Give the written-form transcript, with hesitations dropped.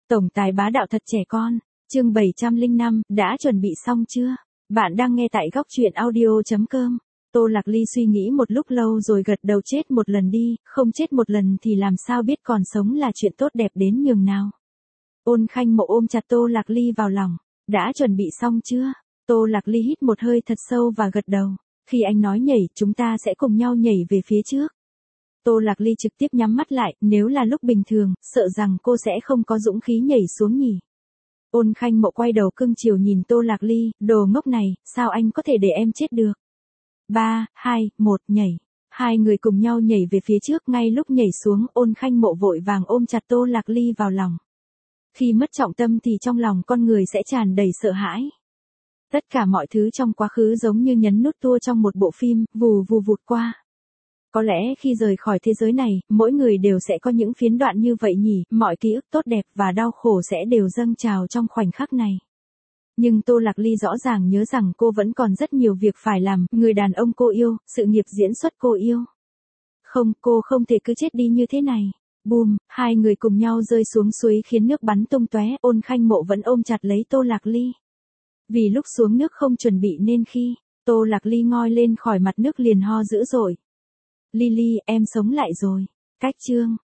Tổng tài bá đạo thật trẻ con, chương 705, đã chuẩn bị xong chưa? Bạn đang nghe tại góc truyện audio.com. Tô Lạc Ly suy nghĩ một lúc lâu rồi gật đầu, chết một lần đi, không chết một lần thì làm sao biết còn sống là chuyện tốt đẹp đến nhường nào. Ôn Khanh Mộ ôm chặt Tô Lạc Ly vào lòng, đã chuẩn bị xong chưa? Tô Lạc Ly hít một hơi thật sâu và gật đầu, khi anh nói nhảy, chúng ta sẽ cùng nhau nhảy về phía trước. Tô Lạc Ly trực tiếp nhắm mắt lại, nếu là lúc bình thường, sợ rằng cô sẽ không có dũng khí nhảy xuống nhỉ. Ôn Khanh Mộ quay đầu cưng chiều nhìn Tô Lạc Ly, đồ ngốc này, sao anh có thể để em chết được? 3, 2, 1, nhảy. Hai người cùng nhau nhảy về phía trước, ngay lúc nhảy xuống, Ôn Khanh Mộ vội vàng ôm chặt Tô Lạc Ly vào lòng. Khi mất trọng tâm thì trong lòng con người sẽ tràn đầy sợ hãi. Tất cả mọi thứ trong quá khứ giống như nhấn nút tua trong một bộ phim, vù vù vụt qua. Có lẽ khi rời khỏi thế giới này, mỗi người đều sẽ có những phiến đoạn như vậy nhỉ, mọi ký ức tốt đẹp và đau khổ sẽ đều dâng trào trong khoảnh khắc này. Nhưng Tô Lạc Ly rõ ràng nhớ rằng cô vẫn còn rất nhiều việc phải làm, người đàn ông cô yêu, sự nghiệp diễn xuất cô yêu. Không, cô không thể cứ chết đi như thế này. Bùm, hai người cùng nhau rơi xuống suối khiến nước bắn tung tóe, Ôn Khanh Mộ vẫn ôm chặt lấy Tô Lạc Ly. Vì lúc xuống nước không chuẩn bị nên khi Tô Lạc Ly ngoi lên khỏi mặt nước liền ho dữ dội. Lily, em sống lại rồi. Cách chương